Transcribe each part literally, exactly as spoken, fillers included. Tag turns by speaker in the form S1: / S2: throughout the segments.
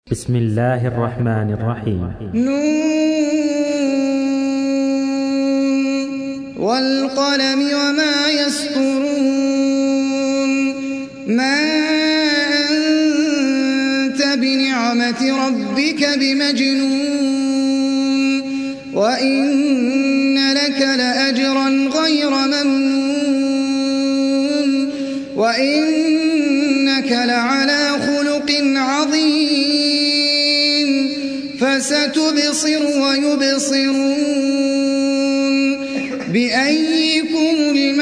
S1: بسم الله الرحمن الرحيم.
S2: نون والقلم وما يسطرون. ما أنت بنعمة ربك بمجنون وإن لك لأجرا غير ممنون وإنك لعلى خلق عظيم. فستبصر ويبصرون بأيكم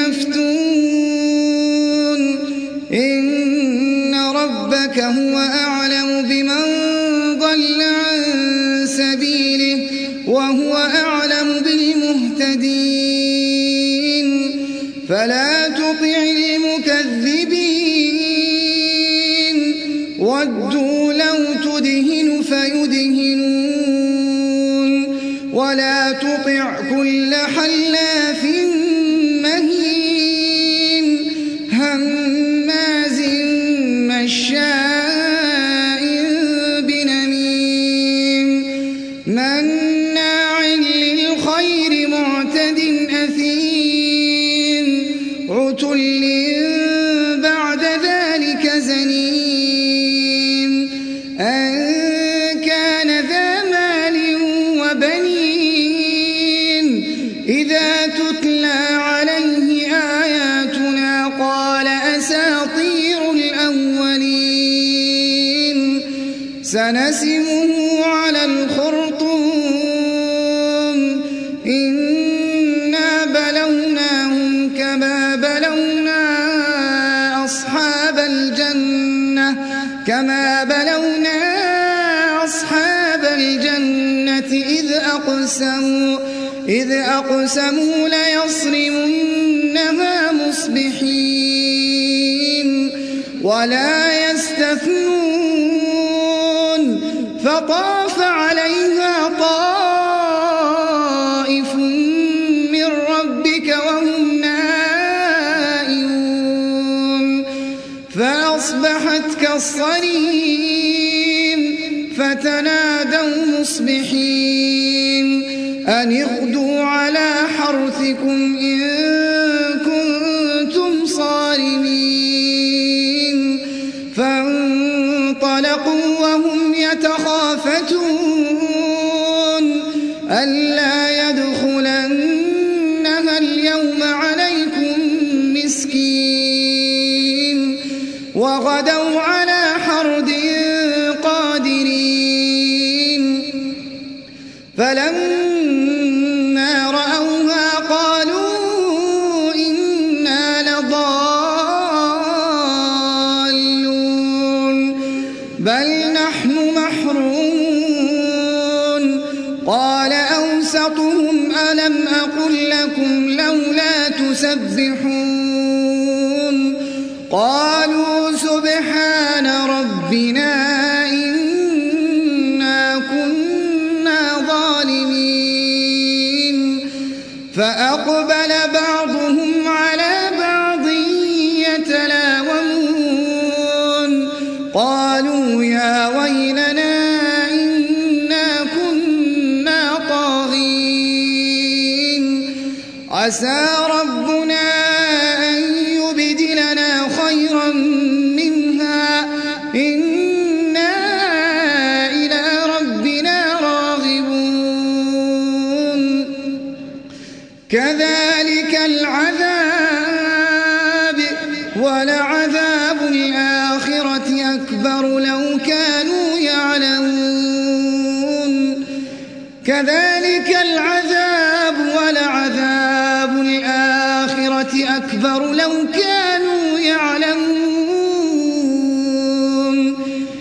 S2: المفتون. إن ربك هو أعلم بمن ضل عن سبيله وهو أعلم بالمهتدين. فلا تطع المكذبين ودوا لو تدهن فيدهنون ولا تطع كل حلاف مهين هماز مشاء بنميم مناع للخير معتد أثيم عتل بعد ذلك زنيم أن كان ذا مال وبنين إذا تتلى عليه آياتنا قال أساطير الأولين. سنسمه على الخرطوم إنا بلوناهم كما بلونا أصحاب الجنة كما بلونا أصحاب الجنة إذ أقسموا إذ أقسموا ليصرمنها مصبحين ولا يستثنون. فطاف عليها طائف من ربك وهم نائمون فأصبحت كالصريم. فتنادوا مصبحين أن اغدوا على حرثكم إن كنتم صارمين. فانطلقوا وهم يتخافتون ألا يدخلنها اليوم عليكم مسكين وغدوا على حرد قادرين. فلما رأوها قالوا إنا لضالون بل نحن محرومون. قال أوسطهم ألم أقل لكم لولا تسبحون قالوا سبحان ربنا إنا كنا ظالمين. فأقبل بعضهم على بعض يتلاومون قالوا يا ويلنا إنا كنا طاغين. عسى ربنا أن يبدلنا خيرا منها إنا إلى ربنا راغبون. كذلك العذاب ولعذاب الآخرة أكبر لو كانوا يعلمون. كذلك العذاب ولعذاب الآخرة أكبر لو كانوا يعلمون.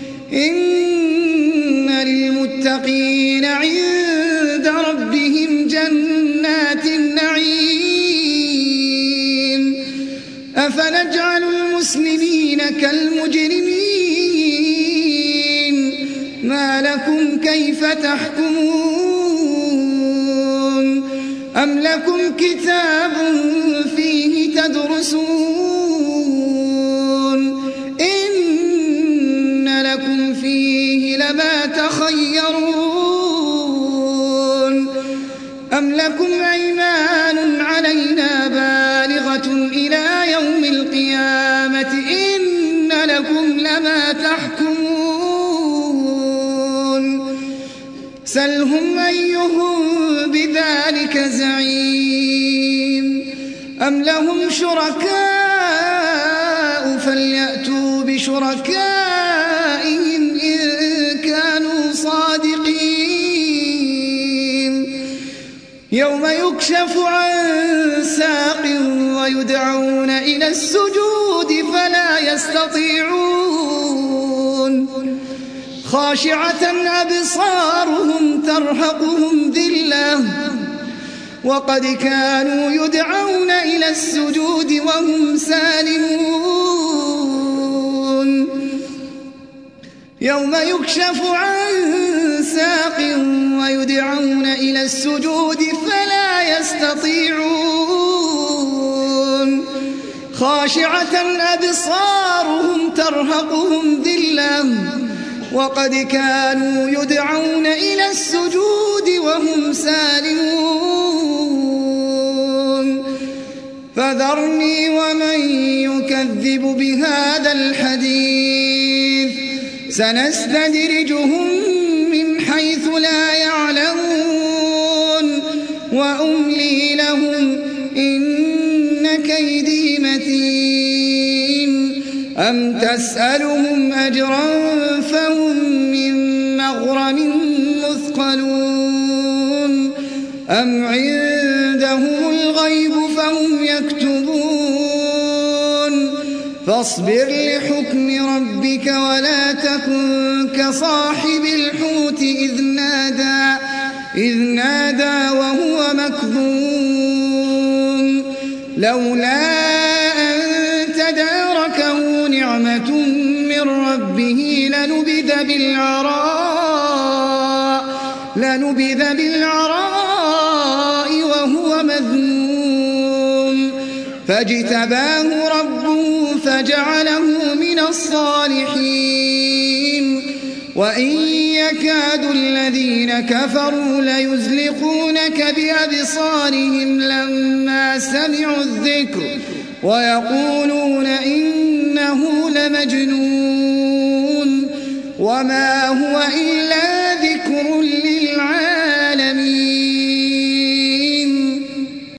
S2: إن للمتقين عند ربهم جنات النعيم. أفنجعل المسلمين كالمجرمين ما لكم كيف تحكمون أم لكم كتاب فيه تدرسون إن لكم فيه لما لما تخيرون أم لكم أيمان علينا بالغة إلى يوم القيامة إن لكم لما تحكمون سلهم أيهم بذلك زعيم أم لهم شركاء فليأتوا بشركائهم إن كانوا صادقين يوم يكشف عن ساق ويدعون إلى السجود فلا يستطيعون خاشعة أبصارهم ترهقهم ذلة وقد كانوا يدعون إلى السجود وهم سالمون يوم يكشف عن ساق ويدعون إلى السجود فلا يستطيعون خاشعة أبصارهم ترهقهم ذلة وقد كانوا يدعون إلى السجود وهم سالمون فذرني ومن يكذب بهذا الحديث سنستدرجهم من حيث لا يعلمون وأملي لهم إن كيدي متين أم تسألهم أجرا فهم من مغرم مثقلون أم عندهم الغيب فهم يكتبون فاصبر لحكم ربك ولا تكن كصاحب الحوت إذ نادى إذ نادى وهو مكظوم لولا أن تداركه نعمة من ربه لنبذ بالعراء لنبذ بالعراء وهو مذموم فاجتباه ربه فجعله من الصالحين وإن يكاد الذين كفروا ليزلقونك بأبصارهم لما سمعوا الذكر ويقولون إنه لمجنون وما هو إلا